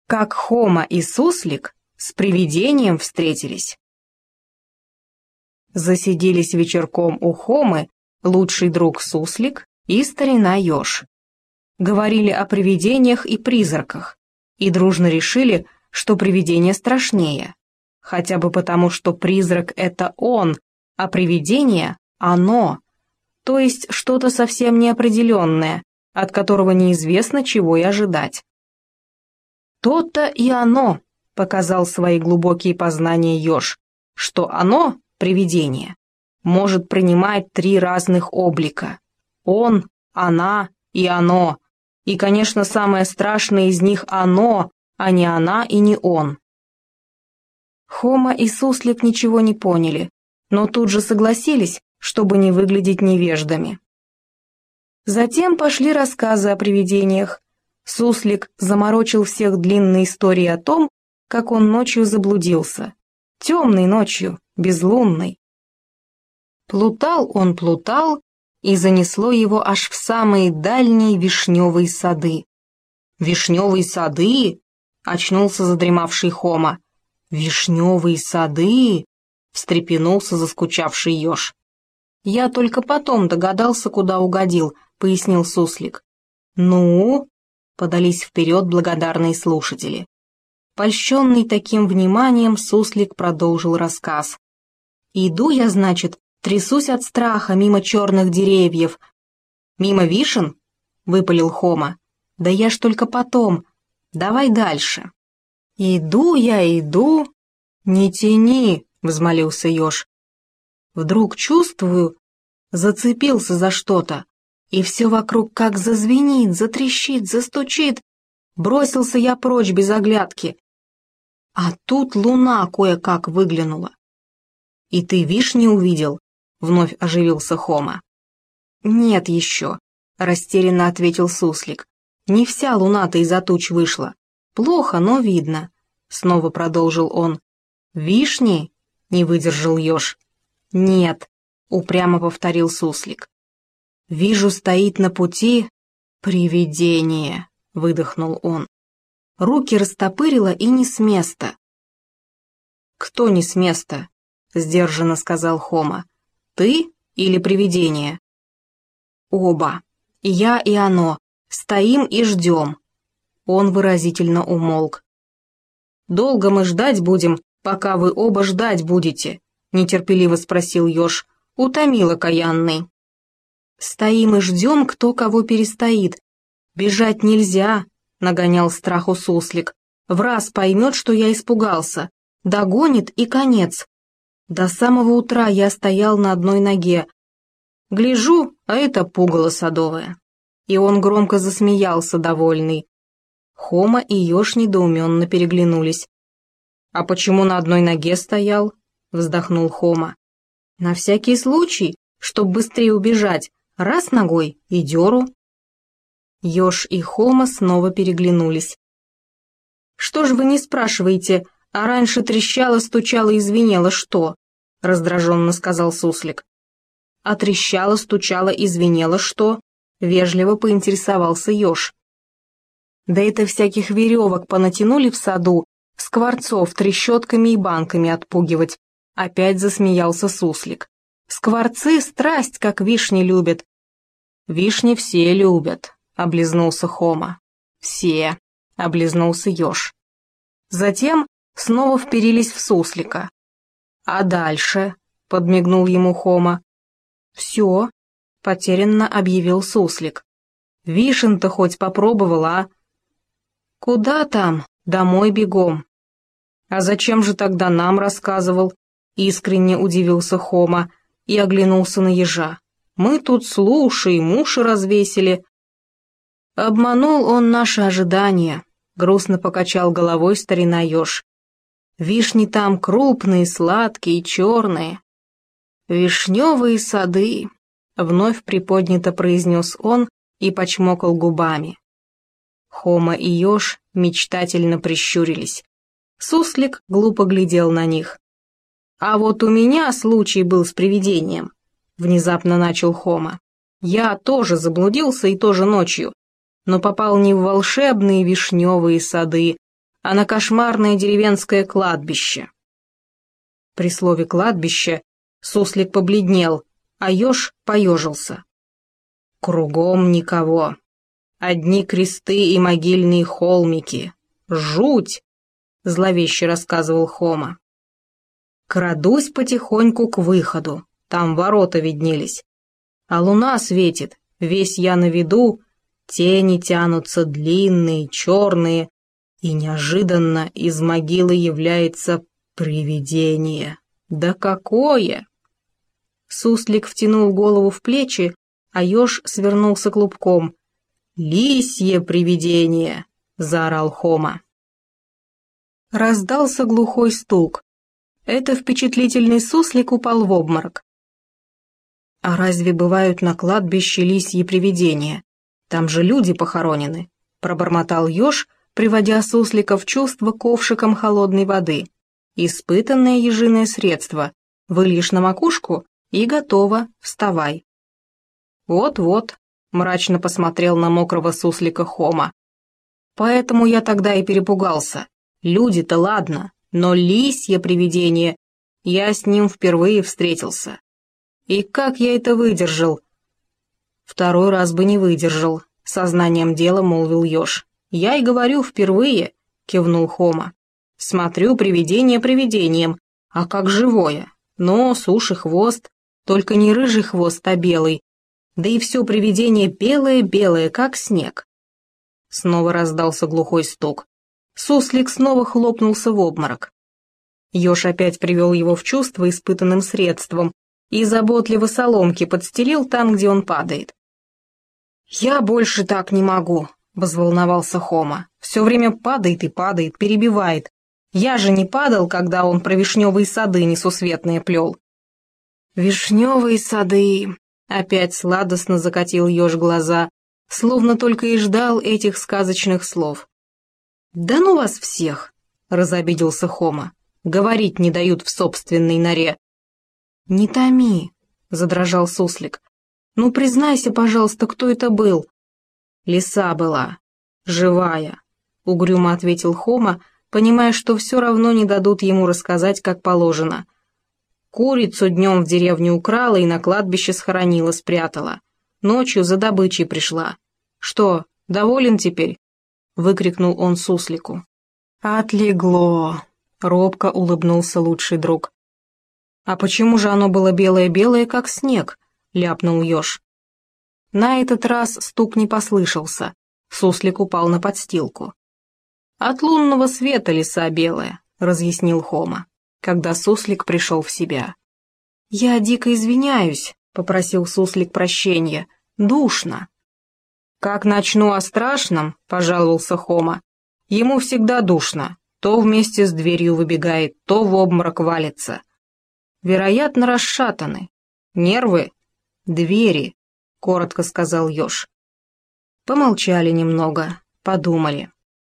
Как Хома и Суслик с привидением встретились. Засиделись вечерком у Хомы лучший друг Суслик и старина Ёж. Говорили о привидениях и призраках, и дружно решили, что привидение страшнее, хотя бы потому, что призрак — это он, а привидение — оно, то есть что-то совсем неопределенное, от которого неизвестно, чего и ожидать. «То-то и оно», — показал свои глубокие познания Ёж, что оно, привидение, может принимать 3 разных облика. Он, она и оно. И, конечно, самое страшное из них оно, а не она и не он. Хома и Суслик ничего не поняли, но тут же согласились, чтобы не выглядеть невеждами. Затем пошли рассказы о привидениях. Суслик заморочил всех длинной историей о том, как он ночью заблудился. Темной ночью, безлунной. Плутал он, плутал, и занесло его аж в самые дальние вишневые сады. «Вишневые сады?» — очнулся задремавший Хома. «Вишневые сады?» — встрепенулся заскучавший Ёж. «Я только потом догадался, куда угодил», — пояснил Суслик. «Ну?» — подались вперед благодарные слушатели. Польщенный таким вниманием, Суслик продолжил рассказ. «Иду я, значит, трясусь от страха мимо черных деревьев». «Мимо вишен?» — выпалил Хома. «Да я ж только потом. Давай дальше». «Иду я, иду». «Не тяни», — взмолился Ёж. «Вдруг чувствую, зацепился за что-то, и все вокруг как зазвенит, затрещит, застучит. Бросился я прочь без оглядки. А тут луна кое-как выглянула». «И ты вишни увидел?» — вновь оживился Хома. «Нет еще», — растерянно ответил Суслик. «Не вся луна-то из-за туч вышла. Плохо, но видно», — снова продолжил он. «Вишни?» — не выдержал Ёж. «Нет», — упрямо повторил Суслик. «Вижу, стоит на пути привидение», — выдохнул он. Руки растопырило и не с места. «Кто не с места?» — сдержанно сказал Хома. «Ты или привидение?» «Оба. Я и оно. Стоим и ждем». Он выразительно умолк. «Долго мы ждать будем, пока вы оба ждать будете?» — нетерпеливо спросил Ёж. Утомил окаянный. «Стоим и ждем, кто кого перестоит. Бежать нельзя», — нагонял страху Суслик. «Враз поймет, что я испугался. Догонит и конец. До самого утра я стоял на одной ноге. Гляжу, а это пугало садовое». И он громко засмеялся, довольный. Хома и Ёж недоуменно переглянулись. «А почему на одной ноге стоял?» — вздохнул Хома. «На всякий случай, чтоб быстрее убежать, раз ногой и дёру». Ёж и Хома снова переглянулись. «Что ж вы не спрашиваете, а раньше трещало, стучало и звенело что?» — раздраженно сказал Суслик. «А трещало, стучало и звенело что?» — вежливо поинтересовался Ёж. «Да это всяких веревок понатянули в саду, скворцов трещотками и банками отпугивать», — опять засмеялся Суслик. «Скворцы страсть, как вишни любят». «Вишни все любят», — облизнулся Хома. «Все», — облизнулся Ёж. Затем снова вперились в Суслика. «А дальше?» — подмигнул ему Хома. «Все», — потерянно объявил Суслик. «Вишен-то хоть попробовал, а?» «Куда там? Домой бегом». «А зачем же тогда нам рассказывал?» — искренне удивился Хома и оглянулся на ежа. «Мы тут слушаем, уши развесили». «Обманул он наши ожидания», — грустно покачал головой старина Ёж. «Вишни там крупные, сладкие, черные». «Вишневые сады», — вновь приподнято произнес он и почмокал губами. Хома и Ёж мечтательно прищурились. Суслик глупо глядел на них. «А вот у меня случай был с привидением», — внезапно начал Хома. «Я тоже заблудился и тоже ночью, но попал не в волшебные вишневые сады, а на кошмарное деревенское кладбище». При слове «кладбище» суслик побледнел, а еж поежился. «Кругом никого. Одни кресты и могильные холмики. Жуть!» — зловеще рассказывал Хома. «Крадусь потихоньку к выходу, там ворота виднелись. А луна светит, весь я на виду, тени тянутся длинные, черные, и неожиданно из могилы является привидение. Да какое!» Суслик втянул голову в плечи, а еж свернулся клубком. «Лисье привидение!» — заорал Хома. Раздался глухой стук. Это впечатлительный суслик упал в обморок. «А разве бывают на кладбище лисьи привидения? Там же люди похоронены», — пробормотал еж, приводя суслика в чувство ковшиком холодной воды. «Испытанное ежиное средство. Выльешь на макушку и готово, вставай». «Вот-вот», — мрачно посмотрел на мокрого суслика Хома. «Поэтому я тогда и перепугался. Люди-то ладно, но лисье привидение, я с ним впервые встретился. И как я это выдержал?» «Второй раз бы не выдержал», — сознанием дела молвил еж. «Я и говорю, впервые», — кивнул Хома. «Смотрю привидение привидением, а как живое. Нос, уши, хвост, только не рыжий хвост, а белый. Да и все привидение белое-белое, как снег». Снова раздался глухой стук. Суслик снова хлопнулся в обморок. Еж опять привел его в чувство испытанным средством и заботливо соломки подстелил там, где он падает. «Я больше так не могу», — взволновался Хома. «Все время падает и падает, перебивает. Я же не падал, когда он про вишневые сады несусветные плел». «Вишневые сады», — опять сладостно закатил еж глаза, словно только и ждал этих сказочных слов. «Да ну вас всех!» — разобиделся Хома. «Говорить не дают в собственной норе». «Не томи!» — задрожал суслик. «Ну, признайся, пожалуйста, кто это был?» «Лиса была. Живая», — угрюмо ответил Хома, понимая, что все равно не дадут ему рассказать, как положено. «Курицу днем в деревню украла и на кладбище схоронила, спрятала. Ночью за добычей пришла. Что, доволен теперь?» — выкрикнул он суслику. «Отлегло», — робко улыбнулся лучший друг. «А почему же оно было белое-белое, как снег?» — ляпнул еж. На этот раз стук не послышался. Суслик упал на подстилку. «От лунного света лиса белая», — разъяснил Хома, когда суслик пришел в себя. «Я дико извиняюсь», — попросил суслик прощения. «Душно». «Как начну о страшном», — пожаловался Хома, — «ему всегда душно, то вместе с дверью выбегает, то в обморок валится. Вероятно, расшатаны. Нервы? Двери», — коротко сказал еж. Помолчали немного, подумали.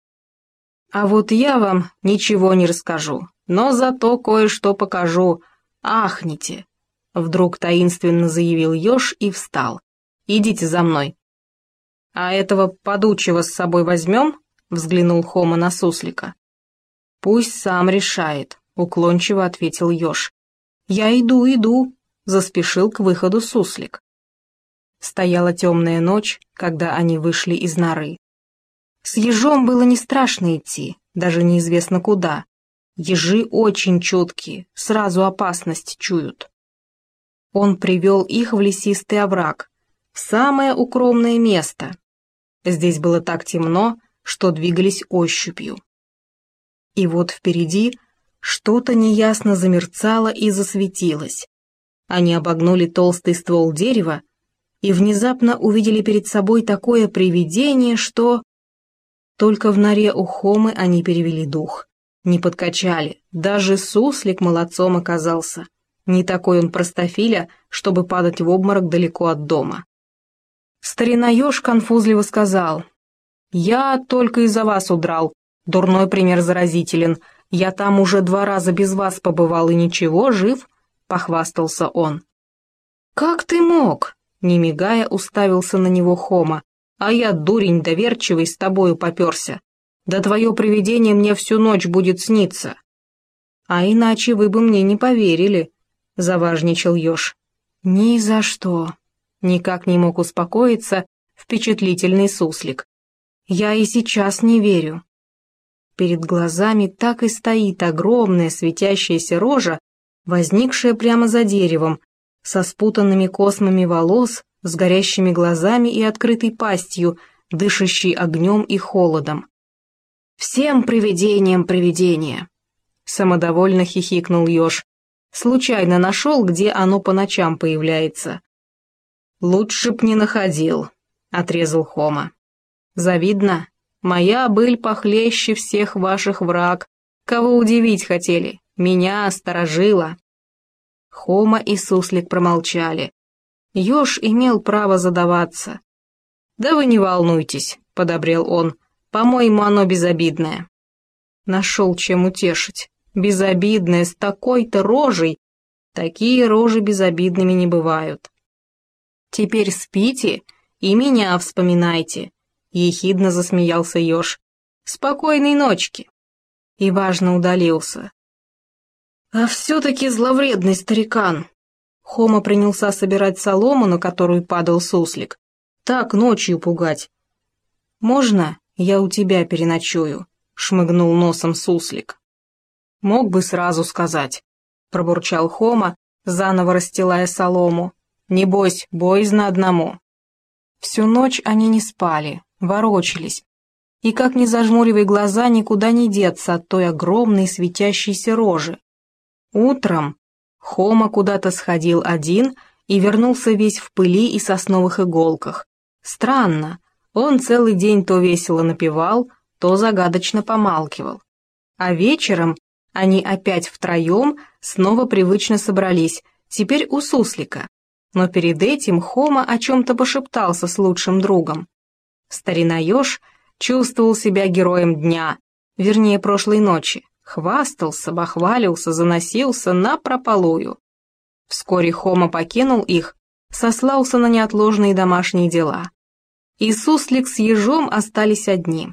«А вот я вам ничего не расскажу, но зато кое-что покажу. Ахните», — вдруг таинственно заявил еж и встал. «Идите за мной». «А этого подучего с собой возьмем?» — взглянул Хома на суслика. «Пусть сам решает», — уклончиво ответил еж. «Я иду», — заспешил к выходу суслик. Стояла темная ночь, когда они вышли из норы. С ежом было не страшно идти, даже неизвестно куда. Ежи очень чуткие, сразу опасность чуют. Он привел их в лесистый овраг, в самое укромное место. Здесь было так темно, что двигались ощупью. И вот впереди что-то неясно замерцало и засветилось. Они обогнули толстый ствол дерева и внезапно увидели перед собой такое привидение, что... Только в норе у Хомы они перевели дух. Не подкачали, даже суслик молодцом оказался. Не такой он простофиля, чтобы падать в обморок далеко от дома. Старина еж конфузливо сказал: «Я только из-за вас удрал. Дурной пример заразителен. Я там уже 2 раза без вас побывал и ничего, жив», — похвастался он. «Как ты мог?» — не мигая уставился на него Хома. «А я, дурень доверчивый, с тобою попёрся. Да твое привидение мне всю ночь будет сниться». «А иначе вы бы мне не поверили», — заважничал еж. «Ни за что», — никак не мог успокоиться впечатлительный суслик. «Я и сейчас не верю». Перед глазами так и стоит огромная светящаяся рожа, возникшая прямо за деревом, со спутанными космами волос, с горящими глазами и открытой пастью, дышащей огнем и холодом. «Всем привидениям привидение!» — самодовольно хихикнул еж. «Случайно нашел, где оно по ночам появляется». «Лучше б не находил», — отрезал Хома. «Завидно. Моя быль похлеще всех ваших враг. Кого удивить хотели? Меня, сторожила». Хома и суслик промолчали. Еж имел право задаваться. «Да вы не волнуйтесь», — подобрел он, — «по-моему, оно безобидное». Нашел чем утешить. Безобидное, с такой-то рожей. Такие рожи безобидными не бывают. «Теперь спите и меня вспоминайте», — ехидно засмеялся еж. «Спокойной ночки». И важно удалился. «А все-таки зловредный старикан». Хома принялся собирать солому, на которую падал суслик. «Так ночью пугать». «Можно я у тебя переночую?» — шмыгнул носом суслик. «Мог бы сразу сказать», — пробурчал Хома, заново расстилая солому. «Небось, боязно одному». Всю ночь они не спали, ворочались. И как ни зажмуривай глаза, никуда не деться от той огромной светящейся рожи. Утром Хома куда-то сходил один и вернулся весь в пыли и сосновых иголках. Странно, он целый день то весело напевал, то загадочно помалкивал. А вечером они опять втроем снова привычно собрались, теперь у суслика. Но перед этим Хома о чем-то пошептался с лучшим другом. Старина еж чувствовал себя героем дня, вернее прошлой ночи, хвастался, бахвалился, заносился напропалую. Вскоре Хома покинул их, сослался на неотложные домашние дела. И суслик с ежом остались одни.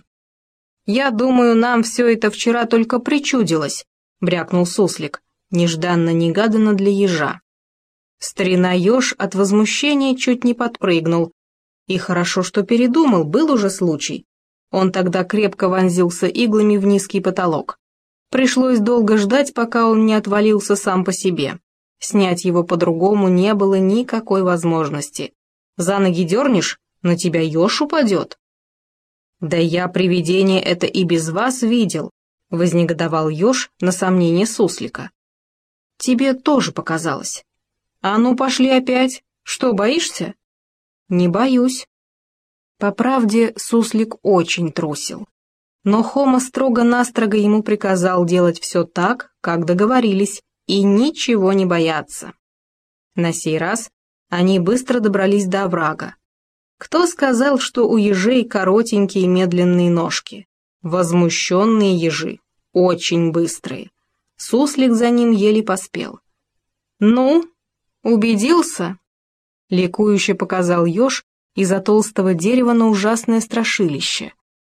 «Я думаю, нам все это вчера только причудилось», — брякнул суслик, нежданно-негаданно для ежа. Старина еж от возмущения чуть не подпрыгнул. И хорошо, что передумал, был уже случай. Он тогда крепко вонзился иглами в низкий потолок. Пришлось долго ждать, пока он не отвалился сам по себе. Снять его по-другому не было никакой возможности. За ноги дернешь, на тебя еж упадет. «Да я привидение это и без вас видел», — вознегодовал еж на сомнение суслика. «Тебе тоже показалось». «А ну, пошли опять. Что, боишься?» «Не боюсь». По правде, суслик очень трусил. Но Хома строго-настрого ему приказал делать все так, как договорились, и ничего не бояться. На сей раз они быстро добрались до оврага. Кто сказал, что у ежей коротенькие медленные ножки? Возмущенные ежи, очень быстрые. Суслик за ним еле поспел. «Ну, убедился?» — ликующе показал еж из-за толстого дерева на ужасное страшилище.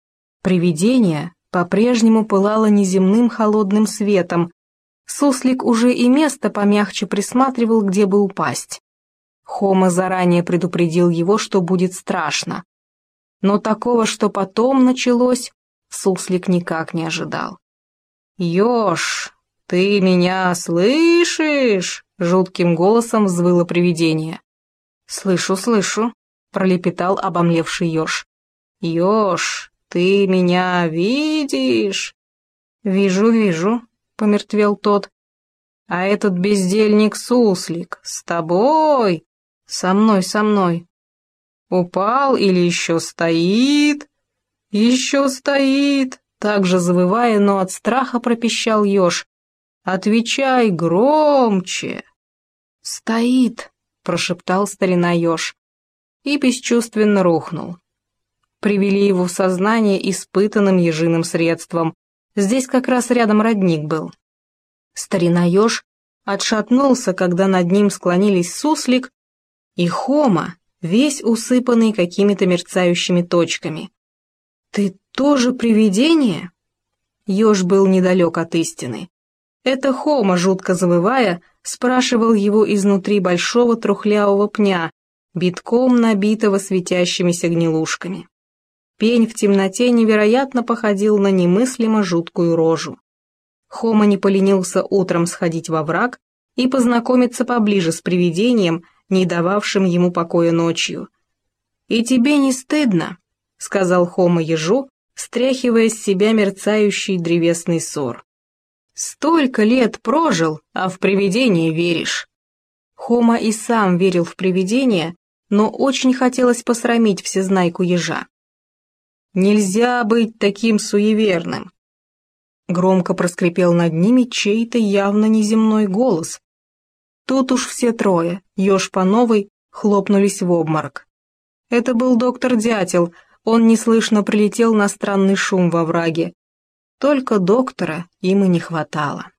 Привидение по-прежнему пылало неземным холодным светом. Суслик уже и место помягче присматривал, где бы упасть. Хома заранее предупредил его, что будет страшно. Но такого, что потом началось, суслик никак не ожидал. «Еж, ты меня слышишь?» — жутким голосом взвыло привидение. «Слышу, слышу», — пролепетал обомлевший еж. «Еж, ты меня видишь?» «Вижу, вижу», — помертвел тот. «А этот бездельник суслик с тобой?» «Со мной, со мной». «Упал или еще стоит?» «Еще стоит», — также завывая, но от страха пропищал еж. «Отвечай громче!» «Стоит!» — прошептал старина еж и бесчувственно рухнул. Привели его в сознание испытанным ежиным средством. Здесь как раз рядом родник был. Старина еж отшатнулся, когда над ним склонились суслик и Хома, весь усыпанный какими-то мерцающими точками. «Ты тоже привидение?» Еж был недалек от истины. Это Хома, жутко завывая, спрашивал его изнутри большого трухлявого пня, битком набитого светящимися гнилушками. Пень в темноте невероятно походил на немыслимо жуткую рожу. Хома не поленился утром сходить во враг и познакомиться поближе с привидением, не дававшим ему покоя ночью. «И тебе не стыдно?» — сказал Хома ежу, стряхивая с себя мерцающий древесный сор. «Столько лет прожил, а в привидение веришь». Хома и сам верил в привидения, но очень хотелось посрамить всезнайку ежа. «Нельзя быть таким суеверным!» Громко проскрипел над ними чей-то явно неземной голос. Тут уж все трое, еж по новой, хлопнулись в обморок. Это был доктор Дятел, он неслышно прилетел на странный шум во враге. Только доктора им и не хватало.